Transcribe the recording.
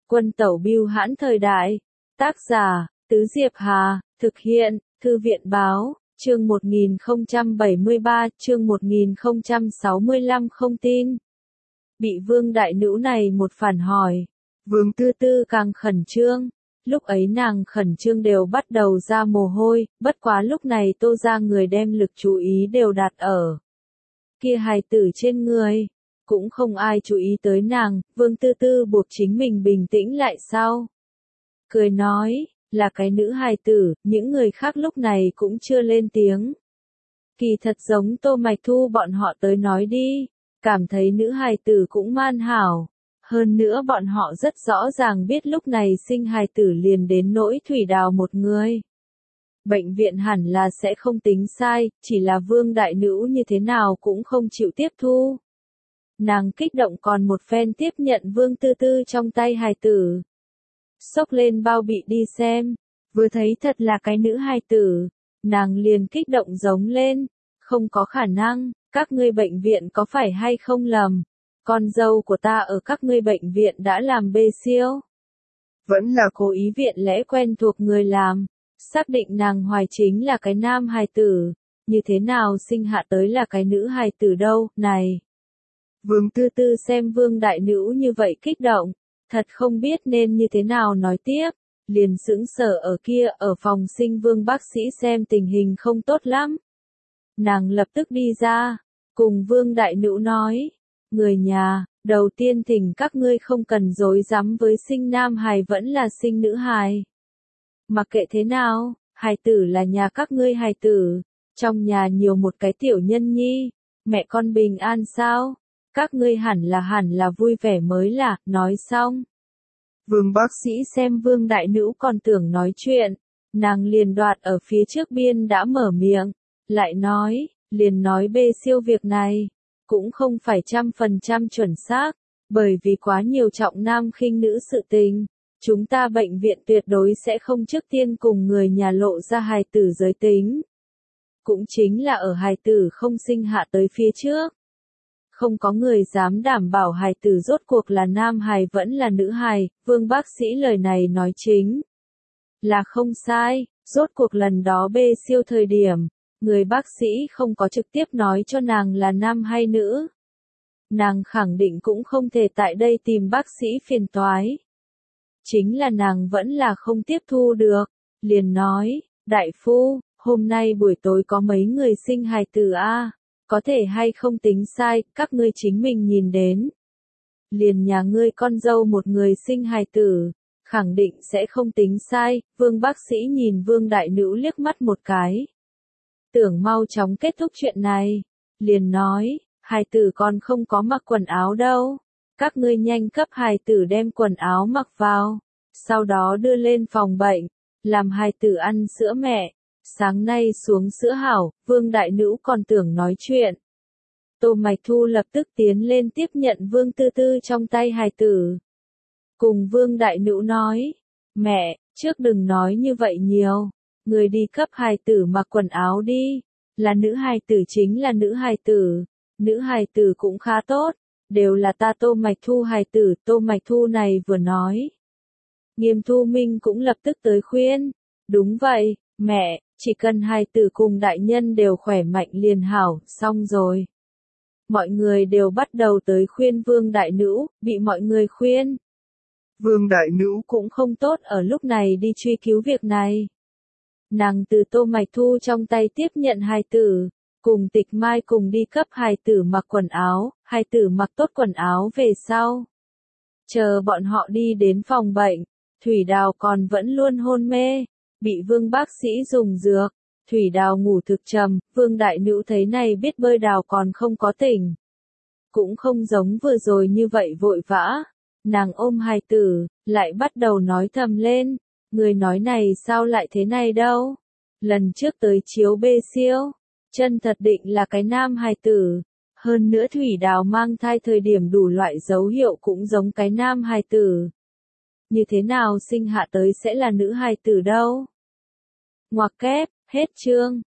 Quân tẩu bưu hãn thời đại. Tác giả, Tứ Diệp Hà, thực hiện, Thư viện báo, chương 1073, chương 1065 không tin. Bị Vương Đại Nữ này một phản hỏi, Vương Tư Tư càng khẩn trương. Lúc ấy nàng khẩn trương đều bắt đầu ra mồ hôi, bất quá lúc này Tô ra người đem lực chú ý đều đặt ở kia hài tử trên người. Cũng không ai chú ý tới nàng, Vương Tư Tư buộc chính mình bình tĩnh lại sau. Cười nói, là cái nữ hài tử, những người khác lúc này cũng chưa lên tiếng. Kỳ thật giống Tô Mạch Thu bọn họ tới nói đi, cảm thấy nữ hài tử cũng man hảo. Hơn nữa bọn họ rất rõ ràng biết lúc này sinh hài tử liền đến nỗi Thủy Đào một người. Bệnh viện hẳn là sẽ không tính sai, chỉ là Vương Đại Nữ như thế nào cũng không chịu tiếp thu. Nàng kích động còn một phen tiếp nhận Vương Tư Tư trong tay hài tử. Xốc lên bao bị đi xem, vừa thấy thật là cái nữ hài tử, nàng liền kích động giống lên, không có khả năng, các ngươi bệnh viện có phải hay không lầm, con dâu của ta ở các ngươi bệnh viện đã làm bê siêu. Vẫn là cố ý viện lẽ quen thuộc người làm, xác định nàng hoài chính là cái nam hài tử, như thế nào sinh hạ tới là cái nữ hài tử đâu, này. Vương Tư Tư xem Vương Đại Nữ như vậy kích động, thật không biết nên như thế nào nói tiếp, liền sững sờ ở kia ở phòng sinh Vương bác sĩ xem tình hình không tốt lắm. Nàng lập tức đi ra, cùng Vương Đại Nữ nói, người nhà, đầu tiên thỉnh các ngươi không cần dối rắm với sinh nam hài vẫn là sinh nữ hài. Mặc kệ thế nào, hài tử là nhà các ngươi hài tử, trong nhà nhiều một cái tiểu nhân nhi, mẹ con bình an sao? Các ngươi hẳn là vui vẻ mới là, nói xong. Vương bác sĩ xem Vương Đại Nữ còn tưởng nói chuyện, nàng liền đoạt ở phía trước biên đã mở miệng, lại nói, liền nói bê siêu việc này, cũng không phải 100% chuẩn xác, bởi vì quá nhiều trọng nam khinh nữ sự tình, chúng ta bệnh viện tuyệt đối sẽ không trước tiên cùng người nhà lộ ra hài tử giới tính. Cũng chính là ở hài tử không sinh hạ tới phía trước. Không có người dám đảm bảo hài tử rốt cuộc là nam hài vẫn là nữ hài, Vương bác sĩ lời này nói chính là không sai, rốt cuộc lần đó bê siêu thời điểm, người bác sĩ không có trực tiếp nói cho nàng là nam hay nữ. Nàng khẳng định cũng không thể tại đây tìm bác sĩ phiền toái. Chính là nàng vẫn là không tiếp thu được, liền nói, đại phu, hôm nay buổi tối có mấy người sinh hài tử a? Có thể hay không tính sai, các ngươi chính mình nhìn đến. Liền nhà ngươi con dâu một người sinh hài tử, khẳng định sẽ không tính sai, Vương bác sĩ nhìn Vương Đại Nữ liếc mắt một cái. Tưởng mau chóng kết thúc chuyện này, liền nói, hài tử còn không có mặc quần áo đâu, các ngươi nhanh cấp hài tử đem quần áo mặc vào, sau đó đưa lên phòng bệnh, làm hài tử ăn sữa mẹ. Sáng nay xuống sữa hảo, Vương Đại Nữ còn tưởng nói chuyện. Tô Mạch Thu lập tức tiến lên tiếp nhận Vương Tư Tư trong tay hài tử. Cùng Vương Đại Nữ nói, mẹ, trước đừng nói như vậy nhiều, người đi cấp hài tử mặc quần áo đi, là nữ hài tử chính là nữ hài tử cũng khá tốt, đều là ta Tô Mạch Thu hài tử, Tô Mạch Thu này vừa nói. Nghiêm Thu Minh cũng lập tức tới khuyên, đúng vậy, mẹ, chỉ cần hài tử cùng đại nhân đều khỏe mạnh liền hảo, xong rồi. Mọi người đều bắt đầu tới khuyên Vương Đại Nữ, bị mọi người khuyên. Vương Đại Nữ cũng không tốt ở lúc này đi truy cứu việc này. Nàng từ Tô Mạch Thu trong tay tiếp nhận hài tử, cùng Tịch Mai cùng đi cấp hài tử mặc quần áo, hài tử mặc tốt quần áo về sau. Chờ bọn họ đi đến phòng bệnh, Thủy Đào còn vẫn luôn hôn mê. Bị Vương bác sĩ dùng dược, Thủy Đào ngủ thực trầm, Vương Đại Nữ thấy này biết bơi đào còn không có tỉnh. Cũng không giống vừa rồi như vậy vội vã, nàng ôm hài tử, lại bắt đầu nói thầm lên, người nói này sao lại thế này đâu. Lần trước tới chiếu bê siêu, chân thật định là cái nam hài tử, hơn nữa Thủy Đào mang thai thời điểm đủ loại dấu hiệu cũng giống cái nam hài tử. Như thế nào sinh hạ tới sẽ là nữ hài tử đâu? Ngoặc kép, hết chương.